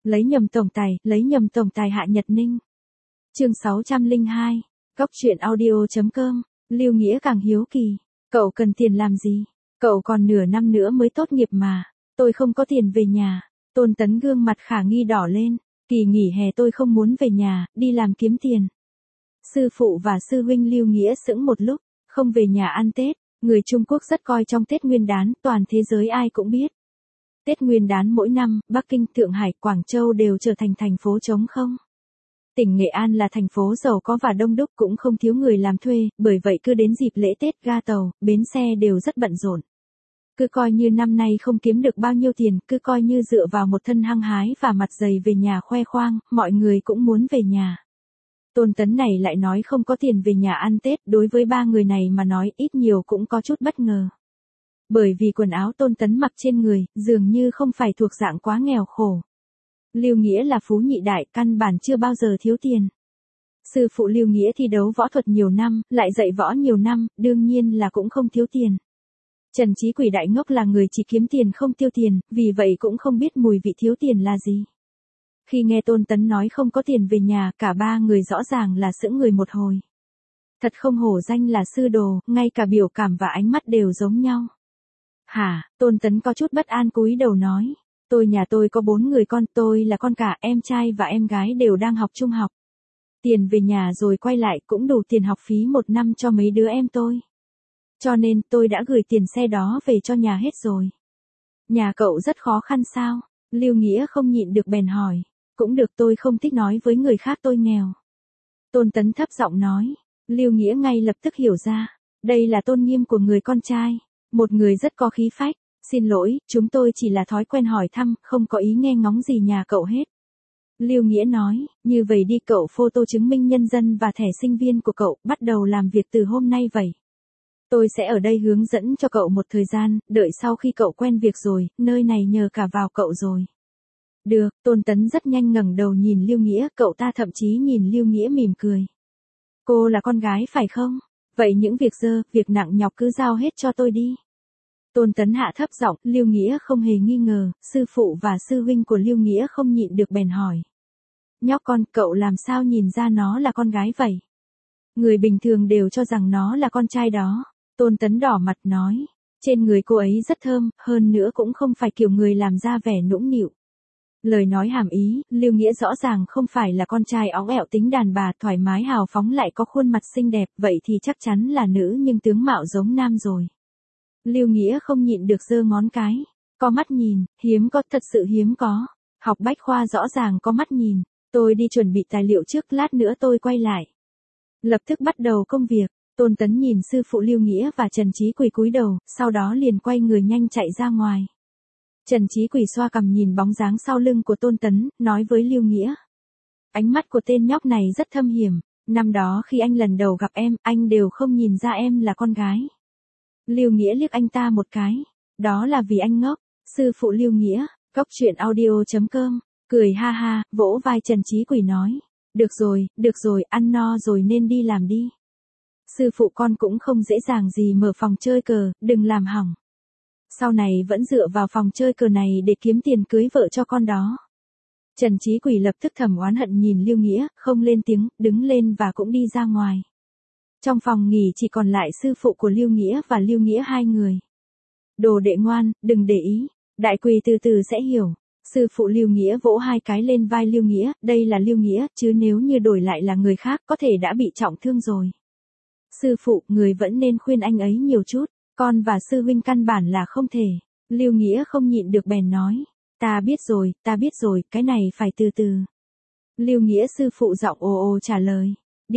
lấy nhầm tổng tài Hạ Nhật Ninh. Chương 602, Góc truyện audio.com, Lưu Nghĩa càng hiếu kỳ, cậu cần tiền làm gì? Cậu còn nửa năm nữa mới tốt nghiệp mà, tôi không có tiền về nhà. Tôn Tấn gương mặt khả nghi đỏ lên, kỳ nghỉ hè tôi không muốn về nhà, đi làm kiếm tiền. Sư phụ và sư huynh Lưu Nghĩa sững một lúc, không về nhà ăn Tết, người Trung Quốc rất coi trọng Tết Nguyên đán, toàn thế giới ai cũng biết. Tết Nguyên đán mỗi năm, Bắc Kinh, Thượng Hải, Quảng Châu đều trở thành thành phố trống không. Tỉnh Nghệ An là thành phố giàu có và đông đúc cũng không thiếu người làm thuê, bởi vậy cứ đến dịp lễ Tết ga tàu, bến xe đều rất bận rộn. Cứ coi như năm nay không kiếm được bao nhiêu tiền, cứ coi như dựa vào một thân hăng hái và mặt dày về nhà khoe khoang, mọi người cũng muốn về nhà. Tôn Tấn này lại nói không có tiền về nhà ăn Tết, đối với ba người này mà nói ít nhiều cũng có chút bất ngờ. Bởi vì quần áo Tôn Tấn mặc trên người, dường như không phải thuộc dạng quá nghèo khổ. Lưu Nghĩa là phú nhị đại, căn bản chưa bao giờ thiếu tiền. Sư phụ Lưu Nghĩa thi đấu võ thuật nhiều năm, lại dạy võ nhiều năm, đương nhiên là cũng không thiếu tiền. Trần Chí Quỷ đại ngốc là người chỉ kiếm tiền không tiêu tiền, vì vậy cũng không biết mùi vị thiếu tiền là gì. Khi nghe Tôn Tấn nói không có tiền về nhà, cả ba người rõ ràng là sững người một hồi. Thật không hổ danh là sư đồ, ngay cả biểu cảm và ánh mắt đều giống nhau. Hả? Tôn Tấn có chút bất an cúi đầu nói. Nhà tôi có 4 người con, tôi là con cả, em trai và em gái đều đang học trung học. Tiền về nhà rồi quay lại cũng đủ tiền học phí 1 năm cho mấy đứa em tôi. Cho nên tôi đã gửi tiền xe đó về cho nhà hết rồi. Nhà cậu rất khó khăn sao? Lưu Nghĩa không nhịn được bèn hỏi. Cũng được, tôi không thích nói với người khác tôi nghèo. Tôn Tấn thấp giọng nói. Lưu Nghĩa ngay lập tức hiểu ra. Đây là tôn nghiêm của người con trai. Một người rất có khí phách. Xin lỗi, chúng tôi chỉ là thói quen hỏi thăm, không có ý nghe ngóng gì nhà cậu hết. Lưu Nghĩa nói, như vậy đi, cậu photo chứng minh nhân dân và thẻ sinh viên của cậu, bắt đầu làm việc từ hôm nay vậy. Tôi sẽ ở đây hướng dẫn cho cậu một thời gian, đợi sau khi cậu quen việc rồi, nơi này nhờ cả vào cậu rồi. Được, Tôn Tấn rất nhanh ngẩng đầu nhìn Lưu Nghĩa, cậu ta thậm chí nhìn Lưu Nghĩa mỉm cười. Cô là con gái phải không? Vậy những việc dơ, việc nặng nhọc cứ giao hết cho tôi đi. Tôn Tấn hạ thấp giọng, Lưu Nghĩa không hề nghi ngờ, sư phụ và sư huynh của Lưu Nghĩa không nhịn được bèn hỏi. Nhóc con, cậu làm sao nhìn ra nó là con gái vậy? Người bình thường đều cho rằng nó là con trai đó. Tôn Tấn đỏ mặt nói, trên người cô ấy rất thơm, hơn nữa cũng không phải kiểu người làm ra vẻ nũng nịu. Lời nói hàm ý, Lưu Nghĩa rõ ràng không phải là con trai óng ẹo tính đàn bà, thoải mái hào phóng lại có khuôn mặt xinh đẹp, vậy thì chắc chắn là nữ nhưng tướng mạo giống nam rồi. Lưu Nghĩa không nhịn được giơ ngón cái, có mắt nhìn, hiếm có, thật sự hiếm có. Học bách khoa rõ ràng có mắt nhìn, tôi đi chuẩn bị tài liệu trước, lát nữa tôi quay lại. Lập tức bắt đầu công việc. Tôn Tấn nhìn sư phụ Lưu Nghĩa và Trần Chí Quỳ cúi đầu, sau đó liền quay người nhanh chạy ra ngoài. Trần Chí Quỳ xoa cằm nhìn bóng dáng sau lưng của Tôn Tấn, nói với Lưu Nghĩa. Ánh mắt của tên nhóc này rất thâm hiểm, năm đó khi anh lần đầu gặp em, anh đều không nhìn ra em là con gái. Lưu Nghĩa liếc anh ta một cái, đó là vì anh ngốc. Sư phụ Lưu Nghĩa, Góc truyện audio.com, cười ha ha, vỗ vai Trần Chí Quỳ nói. Được rồi, ăn no rồi nên đi làm đi. Sư phụ con cũng không dễ dàng gì mở phòng chơi cờ, đừng làm hỏng. Sau này vẫn dựa vào phòng chơi cờ này để kiếm tiền cưới vợ cho con đó. Trần Chí Quỳ lập tức thầm oán hận nhìn Lưu Nghĩa, không lên tiếng, đứng lên và cũng đi ra ngoài. Trong phòng nghỉ chỉ còn lại sư phụ của Lưu Nghĩa và Lưu Nghĩa hai người. Đồ đệ ngoan, đừng để ý, đại quỳ từ từ sẽ hiểu. Sư phụ Lưu Nghĩa vỗ hai cái lên vai Lưu Nghĩa, đây là Lưu Nghĩa, chứ nếu như đổi lại là người khác có thể đã bị trọng thương rồi. Sư phụ, người vẫn nên khuyên anh ấy nhiều chút, con và sư huynh căn bản là không thể. Lưu Nghĩa không nhịn được bèn nói, ta biết rồi, cái này phải từ từ. Lưu Nghĩa sư phụ giọng ồ trả lời,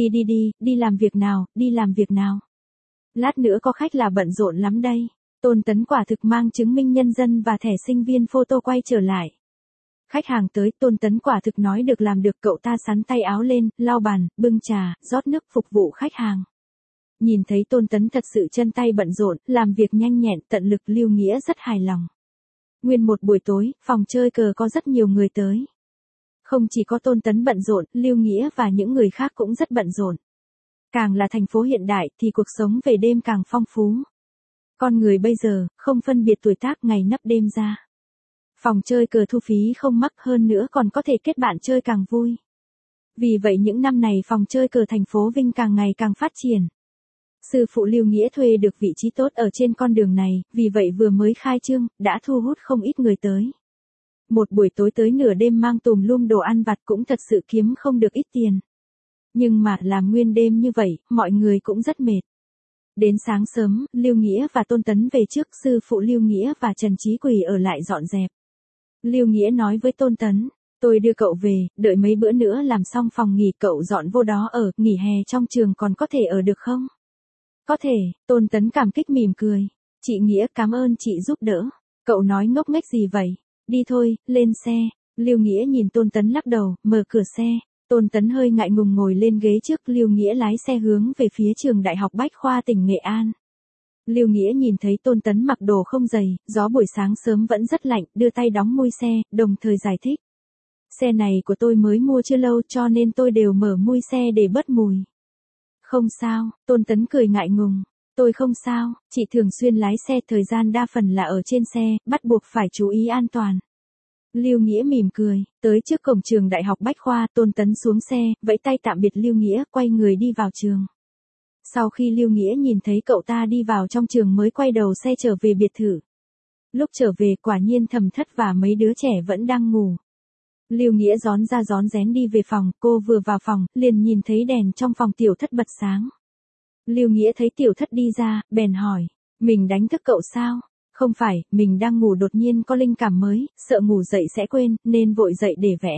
đi làm việc nào. Lát nữa có khách là bận rộn lắm đây. Tôn Tấn quả thực mang chứng minh nhân dân và thẻ sinh viên photo quay trở lại. Khách hàng tới, Tôn Tấn quả thực nói được làm được, cậu ta xắn tay áo lên, lau bàn, bưng trà, rót nước phục vụ khách hàng. Nhìn thấy Tôn Tấn thật sự chân tay bận rộn, làm việc nhanh nhẹn, tận lực, Lưu Nghĩa rất hài lòng. Nguyên một buổi tối, phòng chơi cờ có rất nhiều người tới. Không chỉ có Tôn Tấn bận rộn, Lưu Nghĩa và những người khác cũng rất bận rộn. Càng là thành phố hiện đại thì cuộc sống về đêm càng phong phú. Con người bây giờ, không phân biệt tuổi tác, ngày nấp đêm ra. Phòng chơi cờ thu phí không mắc, hơn nữa còn có thể kết bạn chơi càng vui. Vì vậy những năm này phòng chơi cờ thành phố Vinh càng ngày càng phát triển. Sư phụ Lưu Nghĩa thuê được vị trí tốt ở trên con đường này, vì vậy vừa mới khai trương, đã thu hút không ít người tới. Một buổi tối tới nửa đêm mang tùm lum đồ ăn vặt cũng thật sự kiếm không được ít tiền. Nhưng mà làm nguyên đêm như vậy, mọi người cũng rất mệt. Đến sáng sớm, Lưu Nghĩa và Tôn Tấn về trước, sư phụ Lưu Nghĩa và Trần Chí Quỳ ở lại dọn dẹp. Lưu Nghĩa nói với Tôn Tấn, tôi đưa cậu về, đợi mấy bữa nữa làm xong phòng nghỉ cậu dọn vô đó ở, nghỉ hè trong trường còn có thể ở được không? Có thể, Tôn Tấn cảm kích mỉm cười. Chị Nghĩa cảm ơn chị giúp đỡ. Cậu nói ngốc nghếch gì vậy? Đi thôi, lên xe. Lưu Nghĩa nhìn Tôn Tấn lắc đầu, mở cửa xe. Tôn Tấn hơi ngại ngùng ngồi lên ghế trước, Lưu Nghĩa lái xe hướng về phía trường Đại học Bách Khoa tỉnh Nghệ An. Lưu Nghĩa nhìn thấy Tôn Tấn mặc đồ không dày, gió buổi sáng sớm vẫn rất lạnh, đưa tay đóng mui xe, đồng thời giải thích. Xe này của tôi mới mua chưa lâu cho nên tôi đều mở mui xe để bớt mùi. Không sao, Tôn Tấn cười ngại ngùng. Tôi không sao, chị thường xuyên lái xe, thời gian đa phần là ở trên xe, bắt buộc phải chú ý an toàn. Lưu Nghĩa mỉm cười, tới trước cổng trường Đại học Bách Khoa, Tôn Tấn xuống xe, vẫy tay tạm biệt Lưu Nghĩa, quay người đi vào trường. Sau khi Lưu Nghĩa nhìn thấy cậu ta đi vào trong trường mới quay đầu xe trở về biệt thự. Lúc trở về quả nhiên Thẩm Thất và mấy đứa trẻ vẫn đang ngủ. Lưu Nghĩa rón ra rón rén đi về phòng, cô vừa vào phòng, liền nhìn thấy đèn trong phòng Tiểu Thất bật sáng. Lưu Nghĩa thấy Tiểu Thất đi ra, bèn hỏi, mình đánh thức cậu sao? Không phải, mình đang ngủ đột nhiên có linh cảm mới, sợ ngủ dậy sẽ quên, nên vội dậy để vẽ.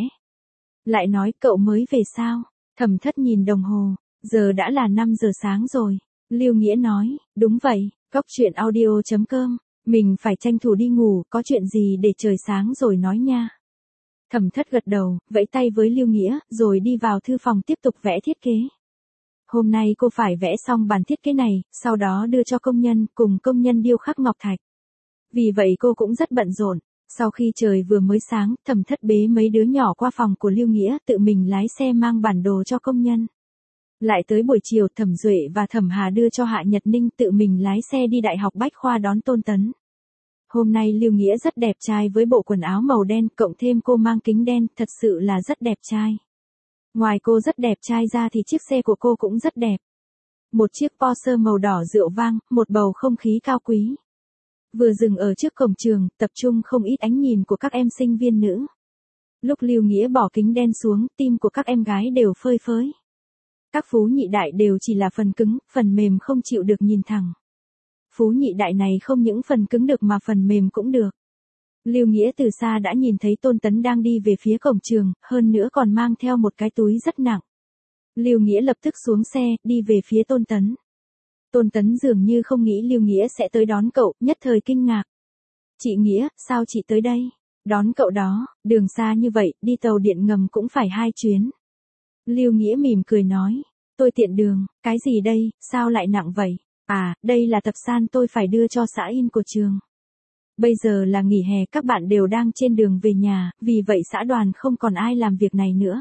Lại nói cậu mới về sao? Thẩm Thất nhìn đồng hồ, giờ đã là 5 giờ sáng rồi. Lưu Nghĩa nói, đúng vậy, Cóc Truyện Audio.com, mình phải tranh thủ đi ngủ, có chuyện gì để trời sáng rồi nói nha. Thẩm Thất gật đầu, vẫy tay với Lưu Nghĩa, rồi đi vào thư phòng tiếp tục vẽ thiết kế. Hôm nay cô phải vẽ xong bản thiết kế này, sau đó đưa cho công nhân, cùng công nhân điêu khắc ngọc thạch. Vì vậy cô cũng rất bận rộn. Sau khi trời vừa mới sáng, Thẩm Thất bế mấy đứa nhỏ qua phòng của Lưu Nghĩa, tự mình lái xe mang bản đồ cho công nhân. Lại tới buổi chiều, Thẩm Duệ và Thẩm Hà đưa cho Hạ Nhật Ninh, tự mình lái xe đi Đại học Bách Khoa đón Tôn Tấn. Hôm nay Lưu Nghĩa rất đẹp trai với bộ quần áo màu đen, cộng thêm cô mang kính đen, thật sự là rất đẹp trai. Ngoài cô rất đẹp trai ra thì chiếc xe của cô cũng rất đẹp. Một chiếc Porsche màu đỏ rượu vang, một bầu không khí cao quý. Vừa dừng ở trước cổng trường, tập trung không ít ánh nhìn của các em sinh viên nữ. Lúc Lưu Nghĩa bỏ kính đen xuống, tim của các em gái đều phơi phới. Các phú nhị đại đều chỉ là phần cứng, phần mềm không chịu được nhìn thẳng. Phú nhị đại này không những phần cứng được mà phần mềm cũng được. Lưu Nghĩa từ xa đã nhìn thấy Tôn Tấn đang đi về phía cổng trường, hơn nữa còn mang theo một cái túi rất nặng. Lưu Nghĩa lập tức xuống xe, đi về phía Tôn Tấn. Tôn Tấn dường như không nghĩ Lưu Nghĩa sẽ tới đón cậu, nhất thời kinh ngạc. Chị Nghĩa, sao chị tới đây? Đón cậu đó, đường xa như vậy, đi tàu điện ngầm cũng phải 2 chuyến. Lưu Nghĩa mỉm cười nói, tôi tiện đường, cái gì đây, sao lại nặng vậy? À, đây là tập san tôi phải đưa cho xã in của trường. Bây giờ là nghỉ hè, các bạn đều đang trên đường về nhà, vì vậy xã đoàn không còn ai làm việc này nữa.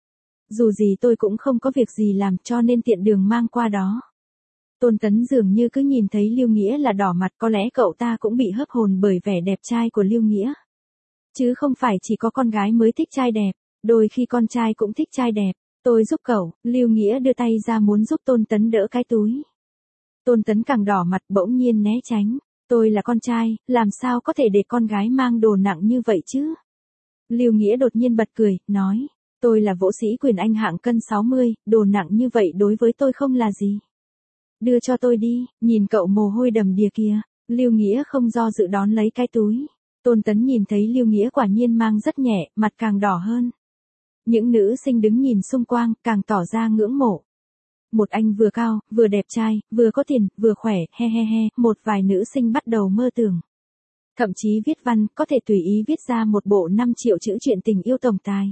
Dù gì tôi cũng không có việc gì làm cho nên tiện đường mang qua đó. Tôn Tấn dường như cứ nhìn thấy Lưu Nghĩa là đỏ mặt, có lẽ cậu ta cũng bị hớp hồn bởi vẻ đẹp trai của Lưu Nghĩa. Chứ không phải chỉ có con gái mới thích trai đẹp, đôi khi con trai cũng thích trai đẹp. Tôi giúp cậu, Lưu Nghĩa đưa tay ra muốn giúp Tôn Tấn đỡ cái túi. Tôn Tấn càng đỏ mặt bỗng nhiên né tránh. Tôi là con trai, làm sao có thể để con gái mang đồ nặng như vậy chứ? Lưu Nghĩa đột nhiên bật cười, nói. Tôi là võ sĩ Quyền Anh hạng cân 60, đồ nặng như vậy đối với tôi không là gì. Đưa cho tôi đi, nhìn cậu mồ hôi đầm đìa kìa. Lưu Nghĩa không do dự đón lấy cái túi. Tôn Tấn nhìn thấy Lưu Nghĩa quả nhiên mang rất nhẹ, mặt càng đỏ hơn. Những nữ sinh đứng nhìn xung quanh, càng tỏ ra ngưỡng mộ. Một anh vừa cao, vừa đẹp trai, vừa có tiền, vừa khỏe, he he he, một vài nữ sinh bắt đầu mơ tưởng. Thậm chí viết văn, có thể tùy ý viết ra một bộ 5 triệu chữ chuyện tình yêu tổng tài.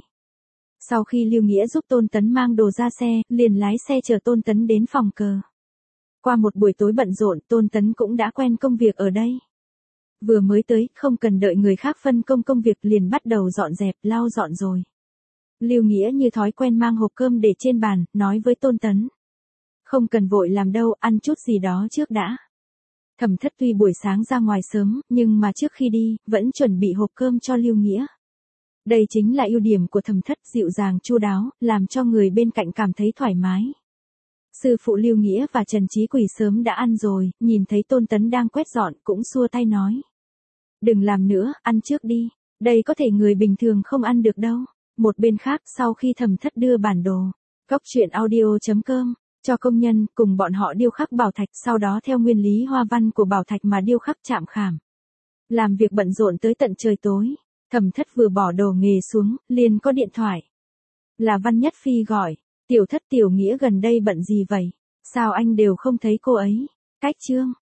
Sau khi Lưu Nghĩa giúp Tôn Tấn mang đồ ra xe, liền lái xe chở Tôn Tấn đến phòng cờ. Qua một buổi tối bận rộn, Tôn Tấn cũng đã quen công việc ở đây. Vừa mới tới, không cần đợi người khác phân công việc liền bắt đầu dọn dẹp, lau dọn rồi. Lưu Nghĩa như thói quen mang hộp cơm để trên bàn, nói với Tôn Tấn. Không cần vội làm đâu, ăn chút gì đó trước đã. Thẩm Thất tuy buổi sáng ra ngoài sớm, nhưng mà trước khi đi, vẫn chuẩn bị hộp cơm cho Lưu Nghĩa. Đây chính là ưu điểm của Thẩm Thất, dịu dàng chu đáo, làm cho người bên cạnh cảm thấy thoải mái. Sư phụ Lưu Nghĩa và Trần Chí Quỳ sớm đã ăn rồi, nhìn thấy Tôn Tấn đang quét dọn cũng xua tay nói. Đừng làm nữa, ăn trước đi, đây có thể người bình thường không ăn được đâu. Một bên khác, sau khi Thẩm Thất đưa bản đồ, Cốc truyện audio.com cho công nhân, cùng bọn họ điêu khắc bảo thạch, sau đó theo nguyên lý hoa văn của bảo thạch mà điêu khắc chạm khảm. Làm việc bận rộn tới tận trời tối, Thẩm Thất vừa bỏ đồ nghề xuống, liền có điện thoại. Là Văn Nhất Phi gọi, Tiểu Thất Tiểu Nghĩa gần đây bận gì vậy? Sao anh đều không thấy cô ấy? Cách chương.